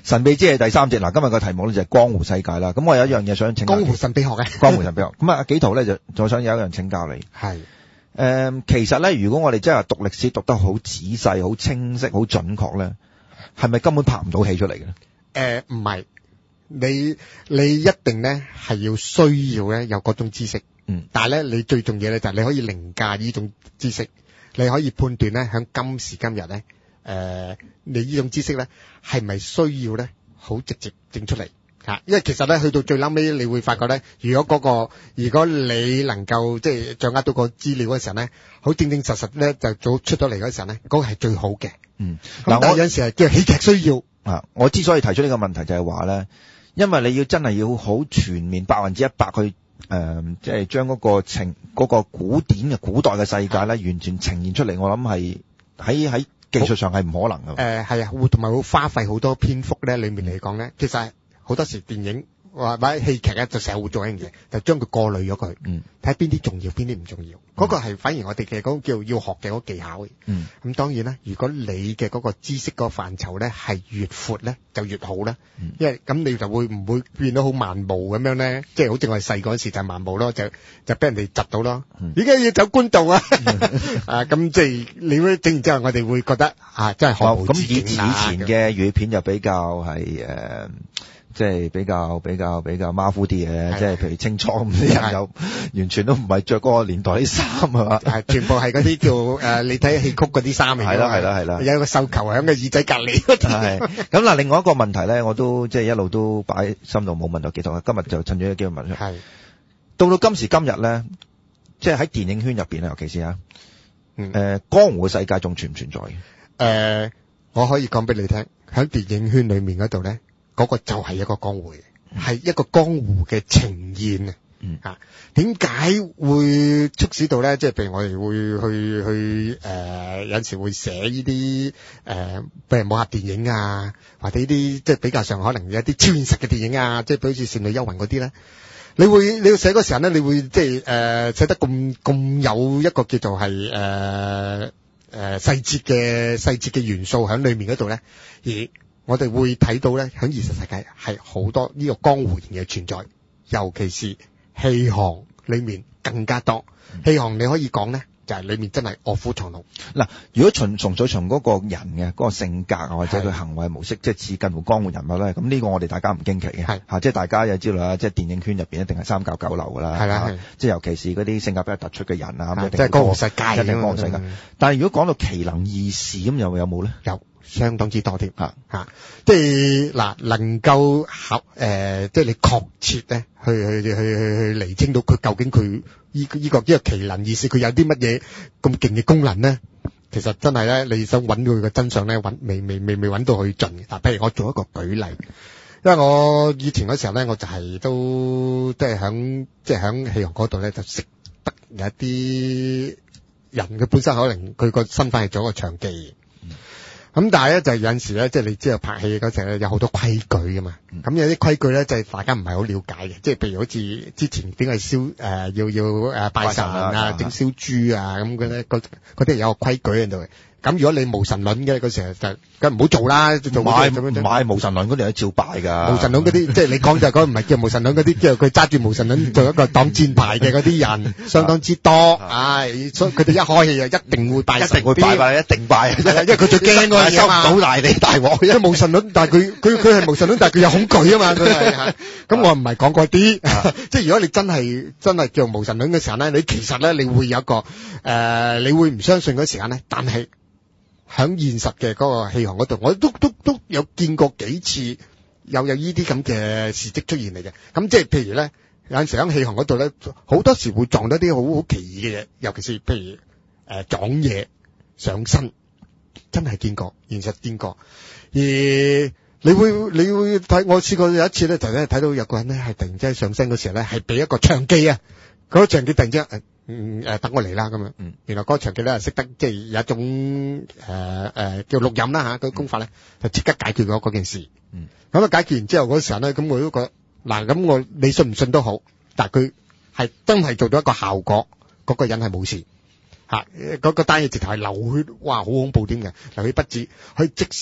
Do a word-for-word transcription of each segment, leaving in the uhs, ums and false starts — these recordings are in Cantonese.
神秘之夜第三節，嗱，今日個題目咧就係江湖世界啦。咁我有一樣嘢想請教江湖神秘學嘅， 江湖神秘學。咁啊，紀陶咧就就想有一樣請教你。 係。 誒、呃，其實咧，如果我哋真係讀歷史讀得好仔細、好清晰、好準確咧，係咪根本拍唔到戲出嚟嘅咧？ 誒，唔係，你你一定咧係要需要咧有嗰種知識， 嗯， 但係咧你最重要咧就係你可以凌駕呢種知識，你可以判斷咧喺今時今日咧，誒、呃，你呢種知識咧係咪需要咧好直接整出嚟？吓，因為其實咧去到最撚尾，你會發覺咧，如果嗰、那個，如果你能夠即係掌握到個資料嘅時候咧，好正正實實咧就早出咗嚟嗰時候咧，嗰、那個係最好嘅。 嗯， 嗱，我有陣時係叫喜劇需要啊。我之所以提出呢個問題就係話咧，因為你要真係要好全面百分之一百去誒，即係將嗰個情嗰、那個古典嘅古代嘅世界咧，完全呈現出嚟。我諗係喺喺技術上係唔可能嘅。 誒係啊，會同埋會花費好多篇幅咧，裏面嚟講咧，其實好多時電影或者戲劇咧，就成日會做一樣嘢，就將佢過濾咗佢， 嗯，睇下邊啲重要，邊啲唔重要。嗰、嗯、個係反而我哋嘅嗰個叫要學嘅嗰個技巧。 嗯，咁當然啦，如果你嘅嗰個知識嗰個範疇咧係越闊咧，就越好啦。嗯、因為咁你就會唔會變到好漫無咁樣咧？即係好似我哋細嗰時就係漫無咯，就就俾人哋窒到咯。而家、嗯、要走官道啊！嗯、啊，咁即係你會整完之後，我哋會覺得啊，真係學無止境啦。 咁以以前嘅粵語片就比較係誒。呃即係比較比較比較馬虎啲嘅，即係譬如清楚咁啲人有完全都唔係着嗰個年代啲衫係嘛， 係全部係嗰啲叫誒、呃，你睇戲曲嗰啲衫嚟。係啦係啦係啦，有個繡球喺個耳仔隔離嗰啲。係咁嗱，另外一個問題咧，我都即係一路都擺喺心度冇問到幾多，今日就趁住呢個機會問出。係到到今時今日咧，即係喺電影圈入邊咧，尤其是啊，誒、嗯呃、江湖嘅世界仲存唔存在嘅？誒、 呃，我可以講俾你聽，喺電影圈裏面嗰度咧。嗰個就係一個江湖嘅，係、嗯、一個江湖嘅呈現啊！嗯啊，點解會促使到咧？即係譬如我哋會去去誒、呃，有陣時會寫呢啲誒，譬如武俠電影啊，或者呢啲即係比較上可能有一啲超現實嘅電影啊，即係譬如好似《倩女幽魂》嗰啲咧，你會你要寫嗰時候咧，你會即係誒寫得咁咁有一個叫做係誒誒細節嘅細節嘅元素喺裏面嗰度咧，而我哋會睇到咧，喺現實世界係好多呢個江湖型嘅存在，尤其是戲行裏面更加多。戲行你可以講咧，就係裏面真係臥虎藏龍。 嗱，如果從從咗從嗰個人嘅嗰個性格啊，或者佢行為模式，即係似近乎江湖人物咧，咁呢個我哋大家唔驚奇嘅。係嚇，即係大家又知道啦，即係電影圈入邊一定係三教九流噶啦。係啦，即係尤其是嗰啲性格比較突出嘅人啊，咁一定即係江湖世界， 一定江湖世界。但係如果講到奇能異士咁，又有冇咧？ 有。相當之多添嚇嚇，即係嗱，能夠合誒、呃，即係你確切咧，去去去去去釐清到佢究竟佢依依個依、這個奇能異士，佢有啲乜嘢咁勁嘅功能咧？其實真係咧，你想揾到佢嘅真相咧，揾未未未未揾到去盡嘅。嗱，譬如我做一個舉例，因為我以前嗰時候咧，我就係都即係響即係響戲行嗰度咧，就識得有一啲人，佢本身可能佢個身份係做一個場記。咁但係咧就有陣時咧，即係你知道拍戲嗰時咧有好多規矩噶嘛。咁、嗯、有啲規矩咧就係大家唔係好了解嘅，即係譬如好似之前點解燒誒要要誒拜神啊，整燒豬啊咁嘅咧，嗰嗰啲有個規矩喺度嘅。咁如果你無神論嘅嗰時候就梗唔好做啦，做買買無神論嗰啲係照拜噶。 無神論嗰啲即係你講就係講唔係叫無神論嗰啲，即係佢揸住無神論做一個擋箭牌嘅嗰啲人相當之多。唉，所以佢哋一開戲就一定會拜神， 一定會拜拜，一定拜，因為佢最驚嗰樣嘢嘛。收唔到大地大鑊， 因為無神論，但係佢佢佢係無神論，但係佢有恐懼啊嘛。佢係咁，我唔係講嗰啲，即係如果你真係真係叫無神論嘅時候咧，你其實咧你會有一個誒，你會唔相信嗰時間咧，但係。喺現實嘅嗰個戲行嗰度，我都都都有見過幾次有有呢啲咁嘅事蹟出現嚟嘅。咁即係譬如咧，有陣時喺戲行嗰度咧，好多時會撞到啲好好奇異嘅嘢，尤其是譬如誒、呃、撞嘢上身，真係見過，現實見過。而你會你會睇，我試過有一次咧，就咧睇到有個人咧係突然之間上身嗰時候咧，係俾一個場記啊，嗰、那個場記突然之間誒。嗯誒、呃，等我嚟啦咁樣。嗯，原來嗰個場記咧係識得即係有一種誒誒、呃呃、叫錄音啦吓，嗰、啊那個功法咧就即刻解決咗嗰件事。嗯，咁啊解決完之後嗰時候咧，咁我都覺得嗱，咁我你信唔信都好，但係佢係真係做到一個效果，嗰、那個人係冇事吓，嗰、啊那個單嘢直頭係流血，哇，好恐怖添嘅，流血不止，可以即時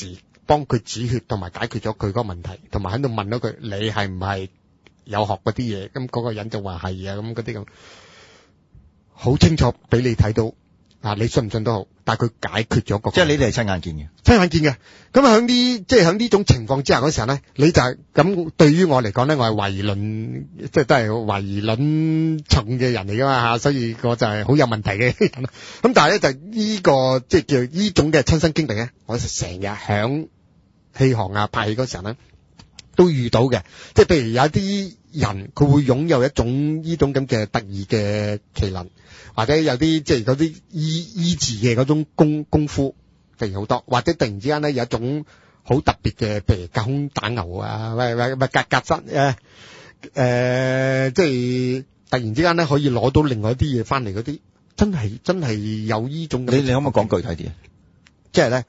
幫佢止血同埋解決咗佢嗰個問題，同埋喺度問咗佢你係唔係有學嗰啲嘢，咁嗰個人就話係啊，咁嗰啲咁好清楚俾你睇到啊，你信唔信都好，但係佢解決咗個， 即係你哋係親眼見嘅， 親眼見嘅。咁喺呢即係喺呢種情況之下嗰時候咧，你就係咁。對於我嚟講咧，我係懷疑論，即係都係懷疑論重嘅人嚟噶嘛吓，所以我就係好有問題嘅人。咁但係咧就呢、這個即係叫呢種嘅親身經歷咧，我就成日響戲行啊拍戲嗰時候咧都遇到嘅。即係譬如有啲人佢會擁有一種呢種咁嘅特異嘅技能，或者有啲即係嗰啲醫醫治嘅嗰種功功夫，譬如好多，或者突然之間咧有一種好特別嘅，譬如隔空打牛啊，喂喂喂格格質誒誒，即係突然之間咧可以攞到另外一啲嘢翻嚟嗰啲，真係真係有呢種咁。你你可唔可以講具體啲啊？即係咧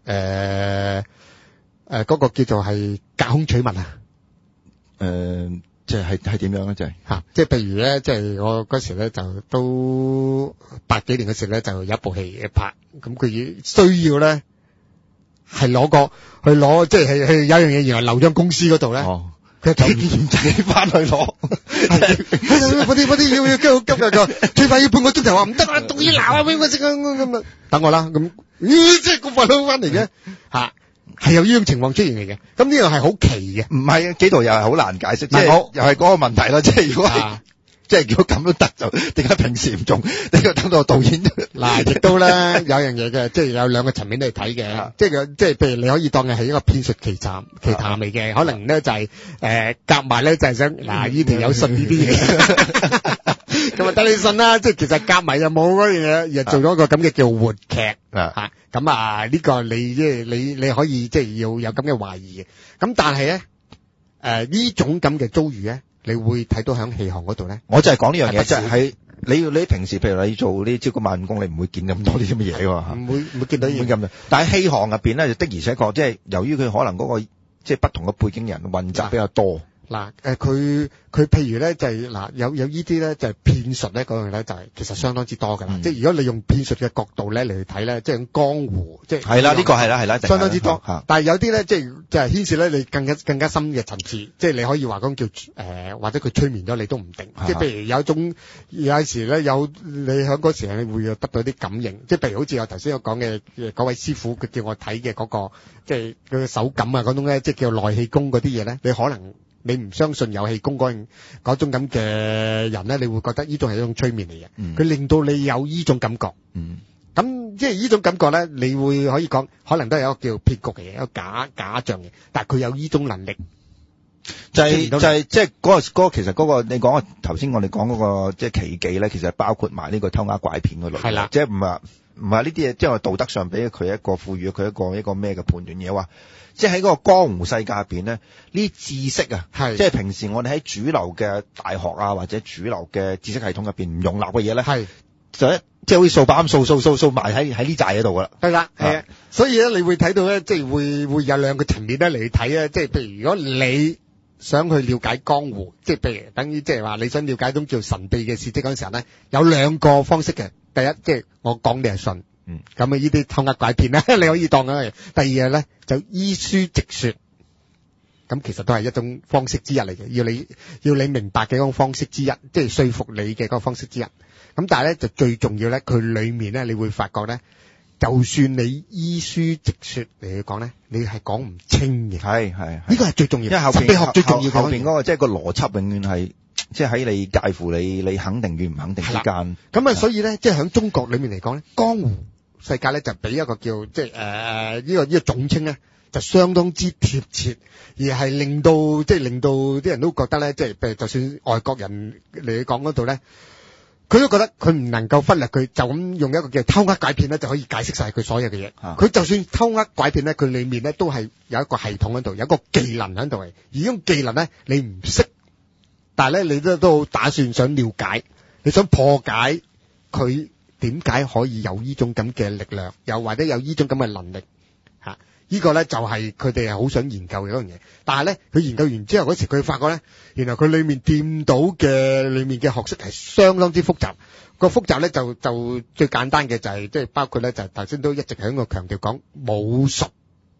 誒誒嗰個叫做係隔空取物啊？誒、呃。即係係係點樣咧？就係吓，即係譬如咧，即係我嗰時咧就都八幾年嘅時咧就有一部戲拍，咁佢需要咧係攞個去攞，即係係係有樣嘢原來留咗公司嗰度咧，佢就唔自己翻去攞，嗰啲嗰啲要要急急嘅個，最快要半個鐘頭話唔得啊，仲要鬧啊，邊個先咁啊？等我啦，咁咦，即係咁快攞翻嚟嘅吓。係有呢種情況出現嚟嘅，咁呢樣係好奇嘅，唔係幾度又係好難解釋，即係又係嗰個問題咯。即係如果係，啊、即係如果咁都得，就點解平時唔做？點解等到導演嗱？亦都咧有樣嘢嘅，即係有兩個層面嚟睇嘅，即係即係譬如你可以當嘅係一個騙術奇談奇談嚟嘅，可能咧就係誒夾埋咧就係想嗱呢條友信呢啲嘢。咁啊，等你信啦，即係其實夾埋又冇嗰樣嘢，而做咗一個咁嘅叫活劇啊。咁啊，呢個你即係你你可以即係要有咁嘅懷疑嘅。咁但係咧，誒呢種咁嘅遭遇咧，你會睇到喺戲行嗰度咧。我就係講呢樣嘢，即係喺你你平時譬如你做呢超過萬五公里，唔會見咁多啲咁嘅嘢㗎。唔會唔會見到呢啲咁嘅。但係戲行入邊咧，就的而且確即係由於佢可能嗰個即係不同嘅背景人混雜比較多。嗱，誒佢佢譬如咧就係、是、嗱有有呢啲咧就係騙術咧嗰樣咧就係其實相當之多㗎啦、嗯，即係如果你用騙術嘅角度咧嚟去睇咧，即係江湖，即係係啦，呢、這個係啦係啦，相當之多。但係有啲咧即係就係、是、牽涉咧你更加更加深嘅層次，即係你可以話講叫誒、呃、或者佢催眠咗你都唔定，即係譬如有一種有時咧有你喺嗰時你會得到啲感應，即係譬如好似我頭先我講嘅嗰位師傅佢叫我睇嘅嗰個即係佢嘅手感啊嗰種咧，即係叫內氣功嗰啲嘢咧，你可能。你唔相信有氣功嗰種嗰種咁嘅人咧，你會覺得呢種係一種催眠嚟嘅，佢、嗯、令到你有呢種感覺。咁、嗯、即係呢種感覺咧，你會可以講，可能都係一個叫騙局嘅嘢，一個假假象嘅，但係佢有呢種能力。就係、是、就係即係嗰個嗰、那個其實嗰、那個你講頭先我哋講嗰個即係奇技咧，其實包括埋呢個偷呃拐騙嗰類。係啦，即係唔係唔係呢啲嘢，即係道德上俾佢一個賦予佢一個一個咩嘅判斷嘢話。即係喺嗰個江湖世界入邊咧，呢啲知識啊，即係平時我哋喺主流嘅大學啊或者主流嘅知識系統入邊唔容納嘅嘢咧，係就一即係好似掃把咁掃掃掃掃埋喺喺呢扎嘢度噶啦。係啦，係啊，所以咧你會睇到咧，即係會會有兩個層面咧嚟睇咧，即係譬如如果你想去了解江湖，即係譬如等於即係話你想了解一種叫神秘嘅事蹟嗰陣時候咧，有兩個方式嘅。第一，即係我講你係信。嗯，咁啊呢啲偷呃拐騙咧，你可以當啊。第二嘢咧就依書直說，咁其實都係一種方式之一嚟嘅，要你要你明白嘅嗰種方式之一，即係說服你嘅嗰個方式之一。咁但係咧就最重要咧，佢裏面咧你會發覺咧，就算你依書直說嚟去講咧，你係講唔清嘅。係係，呢個係最重要，因為後邊學最重要後邊嗰個即係個邏輯永遠係。即係喺你介乎你你肯定與唔肯定之間。咁啊，所以咧，即係喺中國裏面嚟講咧，江湖世界咧就俾一個叫即係誒呢個呢、這個總稱咧，就相當之貼切，而係令到即係令到啲人都覺得咧，即係譬如就算外國人嚟講嗰度咧，佢都覺得佢唔能夠忽略佢，就咁用一個叫偷呃拐騙咧就可以解釋晒佢所有嘅嘢。佢、啊、就算偷呃拐騙咧，佢裏面咧都係有一個系統喺度，有一個技能喺度嘅。而呢種技能咧，你唔識。但係咧，你都都打算想了解，你想破解佢點解可以有呢種咁嘅力量，又或者有呢種咁嘅能力吓？呢個咧就係佢哋係好想研究嘅一樣嘢。但係咧，佢研究完之後嗰時，佢發覺咧，原來佢裏面掂到嘅裏面嘅學識係相當之複雜。個複雜咧就就最簡單嘅就係即係包括咧就頭先都一直喺度強調講武術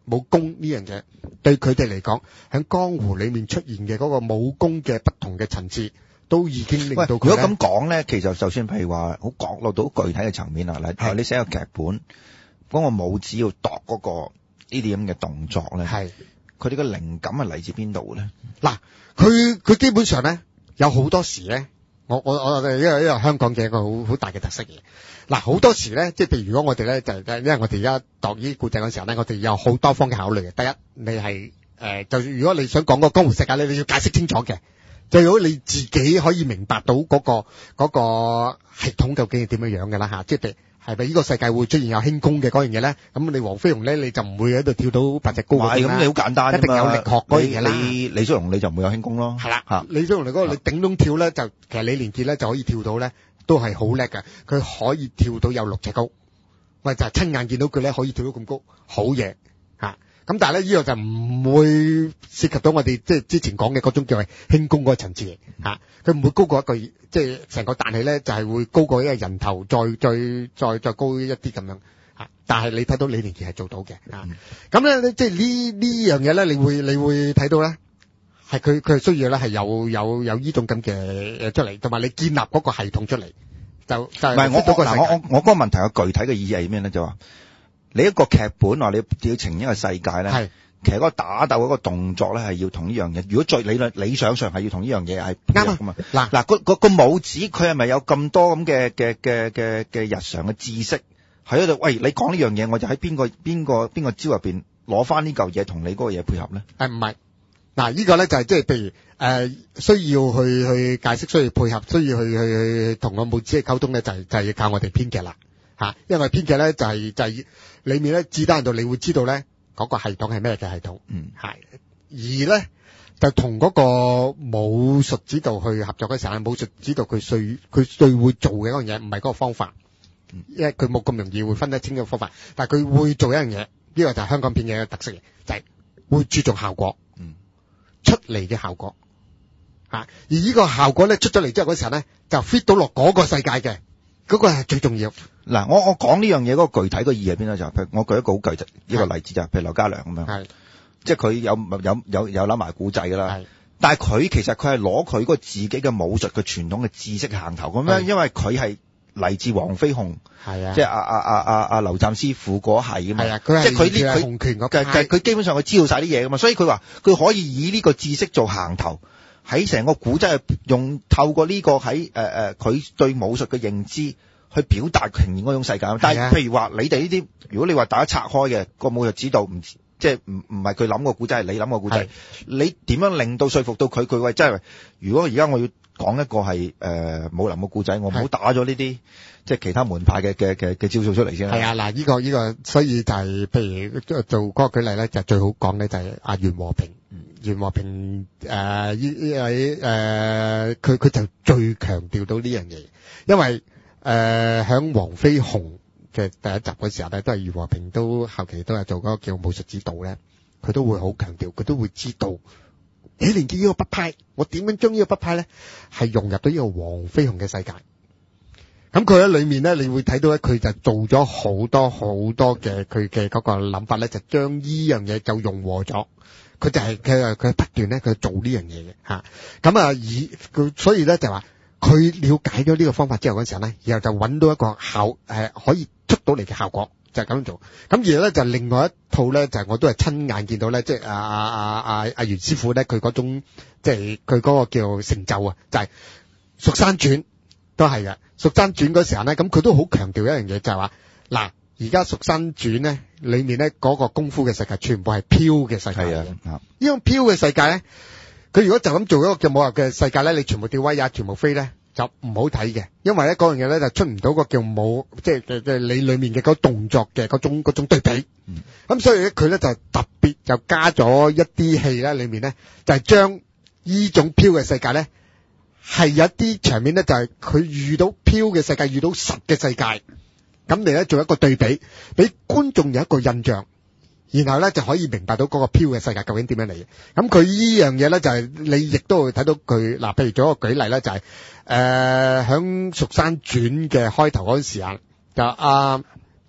武功呢樣嘢對佢哋嚟講，喺江湖裏面出現嘅嗰個武功嘅不同嘅層次，都已經令到佢。 如果咁講咧，其實就算譬如話好角落到具體嘅層面啦，嗱，你寫個劇本，嗰、嗰個武指要度嗰個呢啲咁嘅動作咧，係佢哋嘅靈感係嚟自邊度咧？ 嗱，佢佢基本上咧有好多時咧，我我我哋因為因為香港嘅一個好好大嘅特色嘅。嗱，好多時咧，即係譬如如果我哋咧就因為我哋而家度呢啲故仔嘅時候咧，我哋有好多方嘅考慮嘅。第一，你係誒、呃，就如果你想講個江湖世界咧，你要解釋清楚嘅。就如果你自己可以明白到嗰、嗰個嗰、嗰個系統究竟係點樣樣嘅啦吓，即係係咪呢個世界會出現有輕功嘅嗰樣嘢咧？咁你黃飛鴻咧，你就唔會喺度跳到八隻高嗰啲啦。 咁你好簡單， 一定有力學嗰樣嘢啦。 你李小龍你就唔會有輕功咯。係啦，吓李小龍你嗰個你頂窿跳咧，就其實李連杰咧就可以跳到咧，都係好叻㗎。佢可以跳到有六尺高，我就係親眼見到佢咧可以跳到咁高，好嘢吓。咁但係咧呢個就唔會涉及到我哋即係之前講嘅嗰種叫係輕功嗰個層次嘅吓，佢唔會高過一個即係成個彈起咧就係會高過一個人頭再再再再高一啲咁樣吓。但係你睇到李連杰係做到嘅吓，咁咧、嗯、即係呢呢樣嘢咧，你會你會睇到咧係佢佢係需要咧係有有有呢種咁嘅嘢出嚟，同埋你建立嗰個系統出嚟就就係。唔係我我嗱我我我嗰個問題嘅具體嘅意義係咩咧？就話。你一個劇本話你要呈現一個世界咧，其實嗰個打鬥嗰個動作咧係要同呢樣嘢。如果最理論理想上係要同呢樣嘢係配合噶嘛。嗱嗱個個個武指佢係咪有咁多咁嘅嘅嘅嘅嘅日常嘅知識喺度？喂，你講呢樣嘢，我就喺邊個邊個邊個招入邊攞翻呢嚿嘢同你嗰個嘢配合咧？誒唔係，嗱呢個咧就係即係譬如誒、呃、需要去去解釋，需要配合，需要去去去同個武指嘅溝通咧，就係、是、就係、是、要靠我哋編劇啦。吓，因為編劇咧就係、是、就係、是、裏面咧，只單到你會知道咧嗰、那個系統係咩嘅系統，嗯，係，而咧就同嗰個武術指導去合作嘅時候，武術指導佢最佢最會做嘅嗰樣嘢，唔係嗰個方法，嗯、因為佢冇咁容易會分得清個方法，但係佢會做一樣嘢，呢、這個就係香港片嘅特色嘅，就係、是、會注重效果，嗯，出嚟嘅效果，吓，而呢個效果咧出咗嚟之後嗰時候咧，就 fit 到落嗰個世界嘅。嗰、那個係最重要。嗱，我我講呢樣嘢嗰個具體個意義喺邊咧？就譬如我舉一個好具體一個例子就係，譬如劉家良咁樣，係，即係佢有有有有諗埋古仔噶啦。但係佢其實佢係攞佢嗰個自己嘅武術嘅傳統嘅知識行頭咁樣，因為佢係嚟自黃飛鴻，係啊，即係阿阿阿阿阿劉湛師傅嗰係啊嘛，係啊，佢係即係佢呢佢洪拳嗰佢基本上佢知道晒啲嘢噶嘛，所以佢話佢可以以呢個知識做行頭。喺成個古仔用透過呢個喺誒誒佢對武術嘅認知去表達呈現嗰種世界。但係譬如話你哋呢啲，如果你話大家拆開嘅個武術指導唔即係唔唔係佢諗個古仔，係你諗個古仔，你點樣令到說服到佢？佢喂，真係如果而家我要講一個係誒武林嘅古仔，我唔好打咗呢啲即係其他門派嘅嘅嘅嘅招數出嚟先。係啊，嗱，呢個呢個，所以就係譬如做嗰個舉例咧，就最好講咧就係阿袁和平。袁和平誒呢呢位誒佢佢就最強調到呢樣嘢，因為誒響黃飛鴻嘅第一集嘅時候咧，都係袁和平都後期都係做嗰個叫武術指導咧，佢都會好強調，佢都會知道李連杰呢個北派，我點樣將呢個北派咧係融入到呢個黃飛鴻嘅世界。咁佢喺裏面咧，你會睇到咧，佢就做咗好多好多嘅佢嘅嗰個諗法咧，就將呢樣嘢就融合咗。佢就係佢佢不斷咧，佢做呢樣嘢嘅吓。咁啊，以佢所以咧就話，佢了解咗呢個方法之後嗰時候咧，然後就揾到一個效誒、呃、可以出到嚟嘅效果，就係、是、咁樣做。咁而咧就另外一套咧，就係、是、我都係親眼見到咧，即係阿阿阿阿阿袁師傅咧，佢嗰種即係佢嗰個叫成就啊，就係、是《蜀山傳》都係嘅。《蜀山傳》嗰時候咧，咁佢都好強調一樣嘢，就係話嗱。而家《蜀山傳》咧，裏面咧嗰個功夫嘅世界，全部係飄嘅世界嚟嘅。呢種飄嘅世界咧，佢如果就咁做一個叫武俠嘅世界咧，你全部吊威也，全部飛咧，就唔好睇嘅。因為咧嗰樣嘢咧就出唔到個叫武，即係嘅嘅你裏面嘅嗰動作嘅嗰種嗰種對比。咁、嗯、所以咧佢咧就特別就加咗一啲戲咧，裏面咧就係將呢種飄嘅世界咧，係有一啲場面咧就係佢遇到飄嘅世界，遇到實嘅世界。咁你咧做一個對比，俾觀眾有一個印象，然後咧就可以明白到嗰個飄嘅世界究竟點樣嚟嘅。咁佢呢樣嘢咧就係、是、你亦都會睇到佢嗱，譬如做一個舉例咧就係誒響《蜀山傳》嘅開頭嗰陣時啊，就阿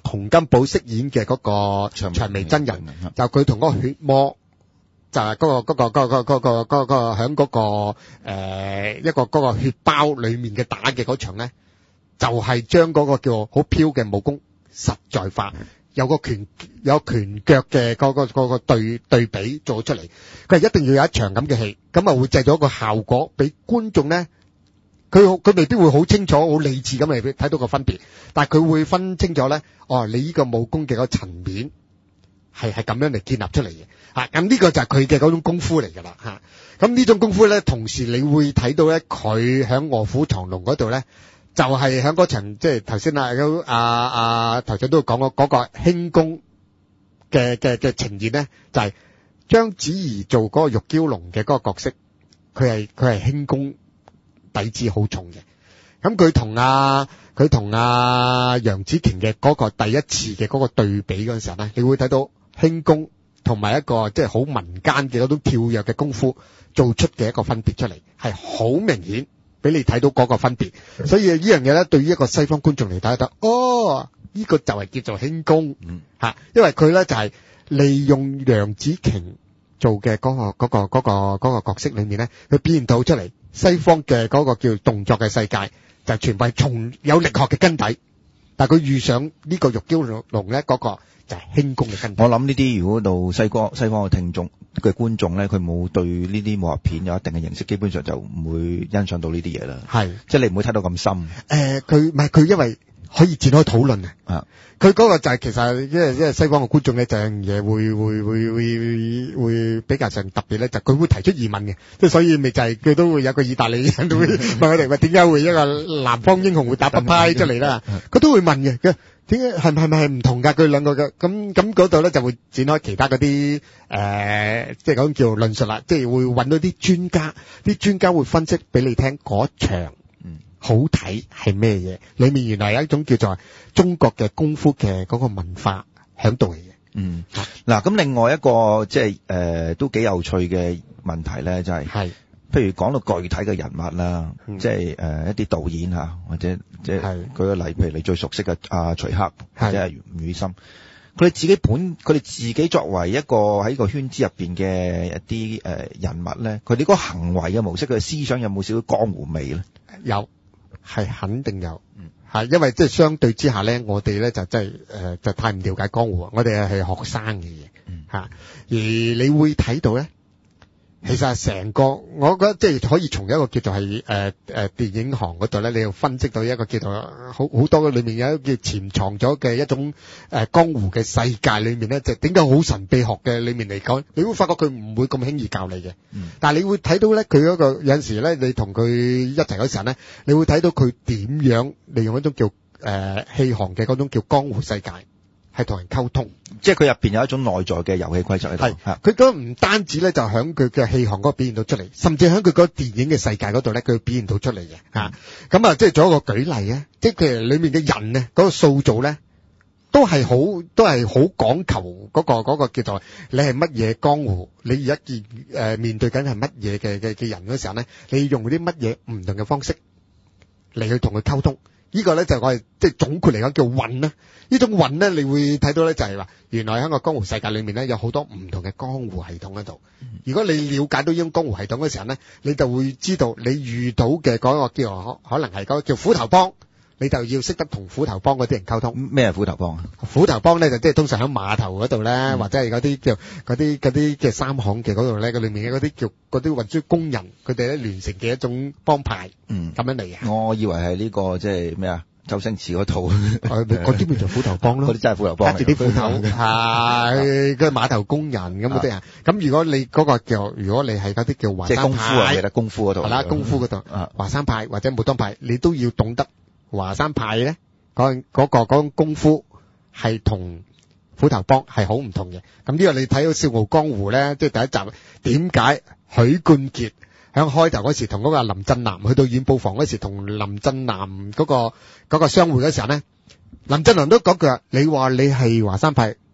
洪金寶飾演嘅嗰個長長眉真人， 嗯就佢同嗰個血魔。就係嗰、個嗰、個嗰、個嗰、個嗰、個嗰、個響嗰、個、呃、一個嗰個血包裡面嘅打嘅嗰場咧，就係將嗰個叫好飄嘅武功實在化，有個拳有拳腳嘅嗰個嗰個對對比做出嚟。佢係一定要有一場咁嘅戲，咁啊會製造一個效果俾觀眾咧。佢佢未必會好清楚、好理智咁嚟睇到個分別，但係佢會分清楚咧。哦，你呢個武功嘅嗰個層面係係咁樣嚟建立出嚟嘅。嚇，咁呢個就係佢嘅嗰種功夫嚟㗎啦嚇。咁呢種功夫咧，同時你會睇到咧，佢喺臥虎藏龍嗰度咧，就係喺嗰層即係頭先啊啊啊頭先都講過嗰個輕功嘅嘅嘅呈現咧，就係章子怡做嗰個玉嬌龍嘅嗰個角色，佢係佢係輕功底子好重嘅。咁佢同啊佢同啊楊紫瓊嘅嗰個第一次嘅嗰個對比嗰陣時候咧，你會睇到輕功同埋一個即係好民間嘅嗰種跳躍嘅功夫做出嘅一個分別出嚟，係好明顯俾你睇到嗰個分別。所以呢樣嘢咧，對於一個西方觀眾嚟睇得，哦，呢個就係叫做輕功嚇，因為佢咧就係利用楊紫瓊做嘅嗰個嗰個嗰個嗰個角色裏面咧，佢表現到出嚟西方嘅嗰個叫動作嘅世界，就全部係從有力學嘅根底，但係佢遇上呢個玉嬌龍咧嗰個。就係輕功嘅根本。 我諗呢啲如果到西方西方嘅聽眾嘅觀眾咧，佢冇對呢啲武俠片有一定嘅認識，基本上就唔會欣賞到呢啲嘢啦。係，即係你唔會睇到咁深。誒、 呃，佢唔係佢因為可以展開討論啊。佢嗰個就係其實因為因為西方嘅觀眾咧，就樣嘢會會會會會比較上特別咧，就佢會提出疑問嘅，即係所以咪就係佢都會有個意大利人都會問佢哋話點解會一個南方英雄會打北派出嚟啦？佢都會問嘅。點解係係咪係唔同㗎？佢兩個嘅咁咁嗰度咧就會展開其他嗰啲誒，即係講叫論述啦，即係會揾到啲專家，啲專家會分析俾你聽嗰場好睇係咩嘢，裏面原來有一種叫做中國嘅功夫嘅嗰個文化喺度嚟嘅。 嗯，嗱咁另外一個即係誒都幾有趣嘅問題咧，就係係。譬如講到具體嘅人物啦，嗯、即係誒、呃、一啲導演嚇，或者即係舉個例，譬如你最熟悉嘅阿徐克或者係吳宇森，佢哋自己本佢哋自己作為一個喺個圈子入邊嘅一啲誒、呃、人物咧，佢哋嗰個行為嘅模式，佢嘅思想有冇少少江湖味咧？有，係肯定有，係、嗯、因為即係相對之下咧，我哋咧就真係誒就太唔了解江湖，我哋係學生嘅嘢嚇，而你會睇到咧。其實成個，我覺得即係可以從一個叫做係誒誒電影行嗰度咧，你要分析到一個叫做好好多嘅裏面有一個叫潛藏咗嘅一種誒、呃、江湖嘅世界裏面咧，就點解好神秘學嘅裏面嚟講，你會發覺佢唔會咁輕易教你嘅。嗯、但係你會睇到咧，佢嗰個有陣時咧，你同佢一齊嗰時候咧，你會睇到佢點樣利用一種叫誒戲、呃、行嘅嗰種叫江湖世界。係同人溝通，即係佢入邊有一種內在嘅遊戲規則喺度。係，佢嗰唔單止咧，就喺佢嘅戲行嗰個表現到出嚟，甚至喺佢嗰個電影嘅世界嗰度咧，佢表現到出嚟嘅。嚇、嗯，咁啊，即係做一個舉例啊，即係其實裡面嘅人咧，嗰個塑造咧，都係好，都係好講求嗰個嗰個叫做你係乜嘢江湖，你而家見誒面對緊係乜嘢嘅嘅嘅人嗰時候咧，你用啲乜嘢唔同嘅方式嚟去同佢溝通。呢個咧就係我哋即係總括嚟講叫運啦。呢種運咧，你會睇到咧就係話，原來喺個江湖世界裏面咧有好多唔同嘅江湖系統喺度。如果你了解到呢種江湖系統嘅時候咧，你就會知道你遇到嘅嗰個叫可能係嗰個叫虎頭幫，你就要識得同虎頭幫嗰啲人溝通。咩係虎頭幫啊？虎頭幫咧就即係通常喺碼頭嗰度咧，嗯、或者係嗰啲叫嗰啲嗰啲嘅三行嘅嗰度咧，佢裏面嘅嗰啲叫嗰啲運輸工人，佢哋咧聯成嘅一種幫派。嗯，咁樣嚟嘅。我以為係呢、呢個即係咩啊？周星馳嗰套，嗰啲咪就虎頭幫咯，嗰啲真係虎頭幫，揸住啲斧頭，係嗰碼頭工人咁嗰啲啊。咁如果你嗰個叫，如果你係嗰啲叫華山派，即係功夫啊，其實功夫嗰度，係啦，功夫嗰度，華山派或者武當派，你都要懂得華山派咧，嗰嗰個嗰種功夫係同虎頭幫係好唔同嘅。咁呢個你睇到《笑傲江湖》咧，即係第一集，點解許冠傑喺開頭嗰時同嗰個林振南去到軟布房嗰時，同林振南嗰個嗰個相會嗰時候咧，林振南都講句話：你話你係華山派，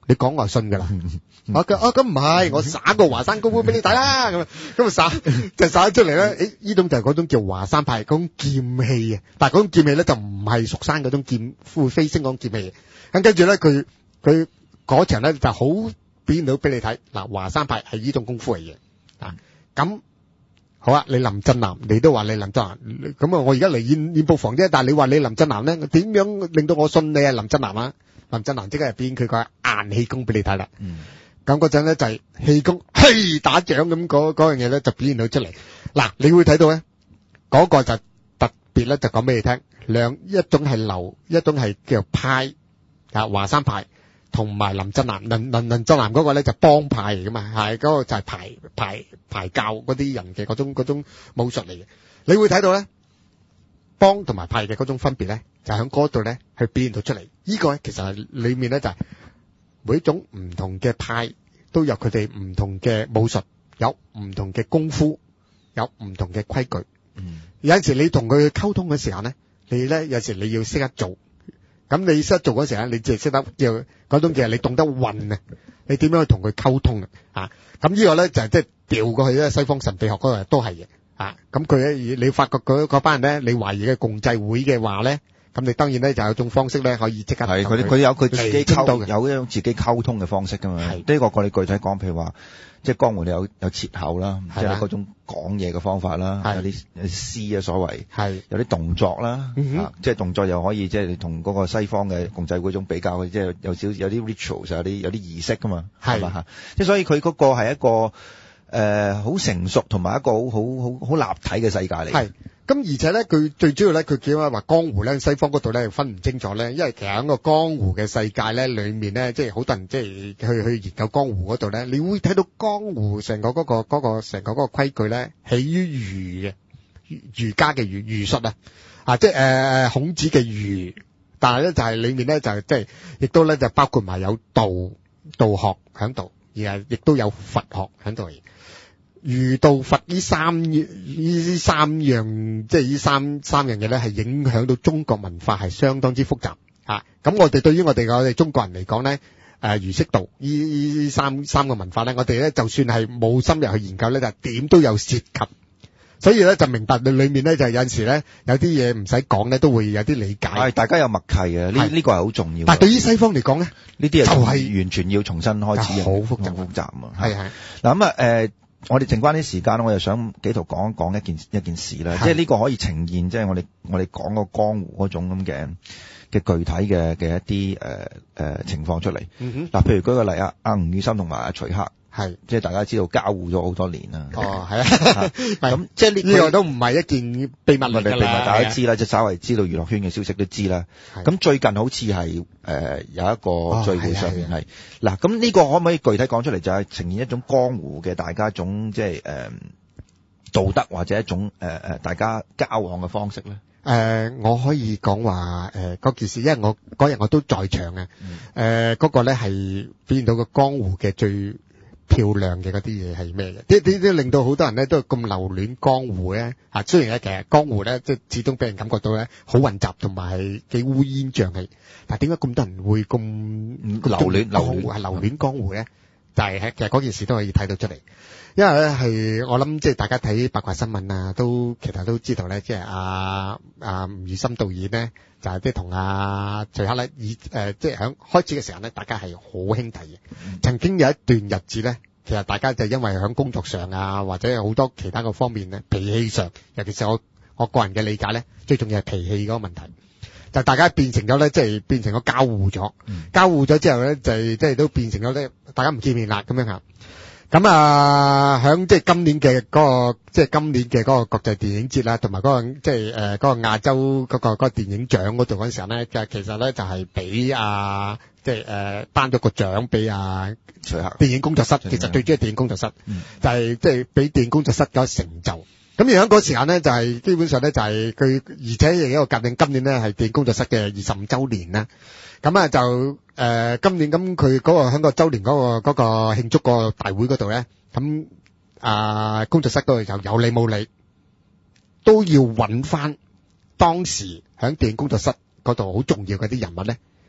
你講我就信㗎啦。啊咁啊咁唔係，我耍個華山功夫俾你睇啦，咁咁啊耍就耍咗出嚟咧。誒呢種就係嗰種叫華山派嗰種劍氣啊，但係嗰種劍氣咧就唔係蜀山嗰種劍會飛升嗰種劍氣。咁跟住咧佢佢嗰場咧就好表現到俾你睇。嗱，華山派係呢種功夫嚟嘅啊。咁好啊，你林振南你都話你林振南，咁啊我而家嚟演演步房啫，但係你話你林振南咧，點樣令到我信你係林振南啊？林振南即係變佢個硬氣功俾你睇啦。 嗯。咁嗰陣咧就係氣功，嘿打掌咁嗰嗰樣嘢咧就表現到出嚟。嗱，你會睇到咧，嗰個就特別咧就講俾你聽，兩一種係流，一種係叫派啊華山派，同埋林振南林林林振南嗰個咧就幫派嚟噶嘛，係嗰個就係排排排教嗰啲人嘅嗰種嗰種武術嚟嘅。你會睇到咧，幫同埋派嘅嗰種分別咧，就喺嗰度咧去表現到出嚟。呢個咧其實係裏面咧就係每一種唔同嘅派都有佢哋唔同嘅武術，有唔同嘅功夫，有唔同嘅規矩。 嗯， 有陣時你同佢溝通嘅時候咧，你咧有時你要識得做。咁你識得做嗰時咧，你就識得叫嗰種嘅，你懂得運啊，你點樣去同佢溝通啊？啊，咁呢個咧就係即係調過去咧西方神秘學嗰度都係嘅。啊，咁佢咧，你發覺嗰嗰班人咧，你懷疑嘅共濟會嘅話咧，咁你當然咧就有種方式咧可以即刻係佢佢有佢自己溝嘅， 有一種自己溝通嘅方式噶嘛。 係呢個我哋具體講，譬如話即係江湖你有有切口啦，即係係啊嗰種講嘢嘅方法啦， 係有啲詩啊所謂， 係有啲動作啦， 嗯哼啊即係動作又可以即係同嗰個西方嘅共濟會種比較，即係有少有啲 rituals 有啲有啲儀式噶嘛，係嘛嚇？即係所以佢嗰個係一個。誒，好、呃、成熟同埋一個好好好好立體嘅世界嚟。係， 咁而且咧，佢最主要咧，佢叫話江湖咧，西方嗰度咧分唔清楚咧，因為其實喺個江湖嘅世界咧，裏面咧，即係好多人即係去去研究江湖嗰度咧，你會睇到江湖成個嗰、嗰個嗰、嗰個成個嗰個規矩咧，起於儒嘅儒家嘅儒儒術啊，啊，即係誒、呃、孔子嘅儒，但係咧就係、是、裏面咧就係即係亦都咧就包括埋有道道學喺度，而係亦都有佛學喺度。儒道佛呢三呢三樣，即係呢三三樣嘢咧，係影響到中國文化係相當之複雜嚇。咁、啊、我哋對於我哋我哋中國人嚟講咧，誒、呃、儒釋道呢呢三三個文化咧，我哋咧就算係冇深入去研究咧，就點都有涉及。所以咧就明白裏裏面咧就有陣時咧有啲嘢唔使講咧都會有啲理解。 係大家有默契嘅，呢呢個係好重要。 但係對於西方嚟講咧， 呢啲就係完全要重新開始， 好複雜， 好複雜啊！ 係係嗱咁啊誒。我哋剩翻啲時間，我又想幾圖講一講一件一件事啦，即係呢個可以呈現，即係我哋我哋講個江湖嗰種咁嘅嘅具體嘅嘅一啲誒誒情況出嚟。 嗯哼， 嗱，譬如舉個例啊，阿吳宇森同埋阿徐克， 係即係大家知道交互咗好多年啦。 哦，係啊， 咁即係呢呢個都唔係一件秘密嚟㗎啦。 秘密大家知啦，即係稍為知道娛樂圈嘅消息都知啦。咁最近好似係誒有一個聚會上面係嗱，咁呢個可唔可以具體講出嚟，就係呈現一種江湖嘅大家一種即係誒道德或者一種誒誒大家交往嘅方式咧？ 誒，我可以講話誒嗰件事，因為我嗰日我都在場啊。誒嗰個咧係表現到個江湖嘅最漂亮嘅嗰啲嘢係咩嘅？啲啲啲令到好多人咧都咁留戀江湖咧。啊，雖然咧其實江湖咧即係始終俾人感覺到咧好混雜同埋係幾烏煙瘴氣，但係點解咁多人會咁留戀江湖係留戀江湖咧？就係喺其實嗰件事都可以睇到出嚟。因為咧係我諗即係大家睇八卦新聞啊，都其實都知道咧，即係阿阿吳宇森導演咧就係即係同阿徐克咧以誒即係響開始嘅時候咧，大家係好兄弟嘅。嗯、曾經有一段日子咧，其實大家就因為響工作上啊，或者好多其他個方面咧，脾氣上，尤其是我我個人嘅理解咧，最重要係脾氣嗰個問題。就大家變成咗咧，即係變成咗交互咗，嗯、交互咗之後咧，就係即係都變成咗咧，大家唔見面啦咁樣嚇。咁啊，響即係今年嘅嗰個，即係今年嘅嗰個國際電影節啦，同埋嗰個即係誒嗰個亞洲嗰個嗰個電影獎嗰度嗰陣時候咧，就其實咧就係俾啊，即係誒頒咗個獎俾啊徐克電影工作室，其實最主要係電影工作室，嗯、就係即係俾電影工作室嗰個成就。咁而喺嗰時間咧，就係基本上咧就係佢，而且亦一個革命。今年咧係電影工作室嘅二十五週年啦。咁啊就誒、呃、今年咁佢嗰個喺個週年嗰、嗰個嗰、嗰個慶祝個大會嗰度咧，咁啊工作室嗰度就有理冇理，都要揾翻當時喺電影工作室嗰度好重要嗰啲人物咧，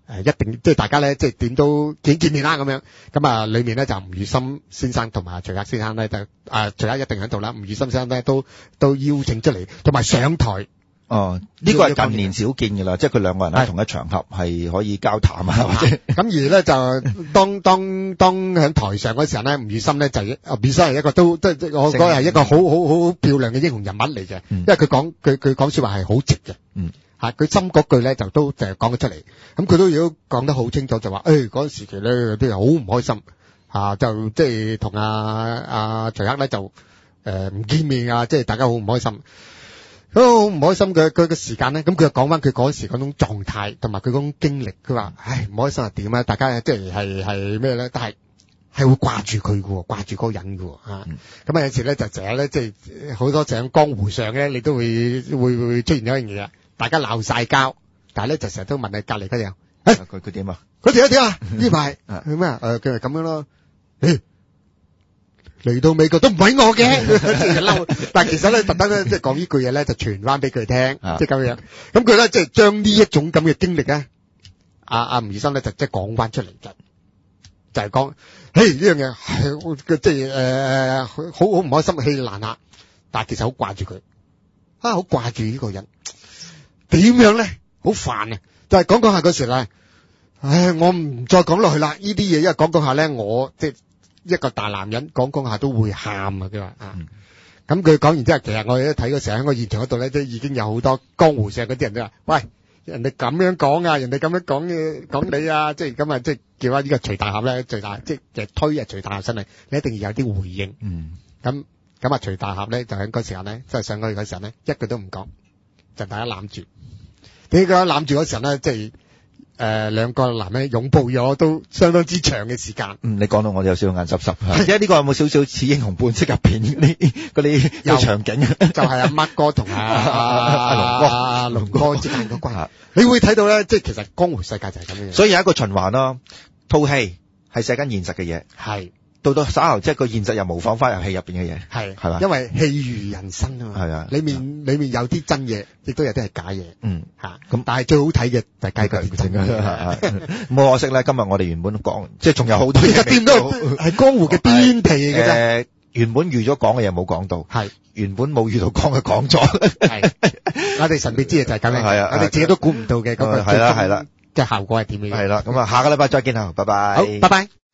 誒一定即係大家咧，即係點都見見面啦咁樣。咁啊，裡面咧就吳宇森先生同埋徐克先生咧就啊徐克一定喺度啦，吳宇森先生咧都都邀請出嚟，同埋上台。 哦，呢個係近年少見㗎啦，即係佢兩個人喺同一場合係可以交談啊，或者咁而咧就當當當喺台上嗰時候咧，吳宇森咧就吳宇森係一個都即係我覺得係一個好好好漂亮嘅英雄人物嚟嘅，因為佢講佢佢講説話係好直嘅。 嗯。 嚇佢心嗰句咧就都就講咗出嚟，咁佢都如果講得好清楚，就話誒嗰陣時期咧有啲人好唔開心嚇，就即係同阿阿徐克咧就誒唔見面啊，即係大家好唔開心，咁好唔開心嘅佢嘅時間咧，咁佢又講翻佢嗰陣時嗰種狀態同埋佢嗰種經歷，佢話唉唔開心係點啊？大家即係係係咩咧？但係係會掛住佢嘅喎，掛住嗰個人嘅喎嚇。咁啊有時咧就成日咧即係好多喺江湖上咧，你都會會會出現咗一樣嘢啊！大家鬧晒交，但係咧就成日都問你隔離嗰樣，誒佢佢點啊？ 嗰條點啊？呢排佢咩啊？誒佢係咁樣咯。誒嚟到美國都唔揾我嘅，即係嬲。但係其實咧特登咧即係講呢句嘢咧就傳翻俾佢聽，即係咁樣。咁佢咧即係將呢一種咁嘅經歷咧，阿阿吳宇森咧就即係講翻出嚟嘅，就係講，嘿呢樣嘢係即係誒好好唔開心，氣難下，但係其實好掛住佢。啊，好掛住呢個人，點樣咧？好煩啊！就係講講下嗰時咧，唉，我唔再講落去啦。呢啲嘢，因為講講下咧，我即係一個大男人講講下都會喊啊！佢話啊，咁佢講完之後，其實我哋都睇嗰時喺個現場嗰度咧，都已經有好多江湖上嗰啲人都話：喂，人哋咁樣講啊，人哋咁樣講嘅講你啊，即係咁啊，即係叫翻呢個徐大俠咧，徐大即係就推啊徐大俠上嚟，你一定要有啲回應。嗯，咁。咁啊，徐大俠咧就喺嗰時間咧，即係上去嗰時候咧，一句都唔講，就大家攬住。點解攬住嗰時候咧，即係誒兩個男人擁抱咗都相當之長嘅時間。 嗯，你講到我有少少眼濕濕。而家呢個有冇少少似英雄本色入邊嗰啲嗰啲有場景？ 就係阿 Mark 哥同阿阿龍哥阿龍哥之間嘅關係。你會睇到咧，即係其實江湖世界就係咁樣。 所以有一個循環咯，套戲係寫緊現實嘅嘢。係。到到稍後，即係個現實又模仿翻入戲入邊嘅嘢，係係嘛？因為戲如人生啊嘛，係啊，裏面裏面有啲真嘢，亦都有啲係假嘢，嗯嚇。咁但係最好睇嘅就係雞腳定正啊！冇可惜咧，今日我哋原本講，即係仲有好多嘢。其實掂到係江湖嘅邊皮嚟嘅啫。誒，原本預咗講嘅嘢冇講到，係原本冇預到講嘅講咗。係我哋神秘之嘢就係咁樣，係啊，我哋自己都估唔到嘅嗰個係啦係啦嘅效果係點樣？係啦，咁啊，下個禮拜再見啦，拜拜。好，拜拜。